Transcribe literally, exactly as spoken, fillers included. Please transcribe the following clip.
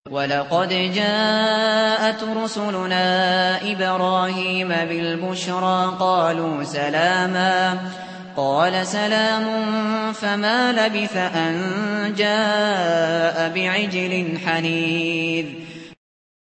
وَلَقَدْ جَاءَتْ رُسُلُنَا إِبْرَاهِيمَ بِالْبُشْرَىٰ قَالُوا سَلَامًا قَالَ سَلَامٌ فَمَا لَبِثَ أَن جَاءَ بِعِجْلٍ حَنِيذٍ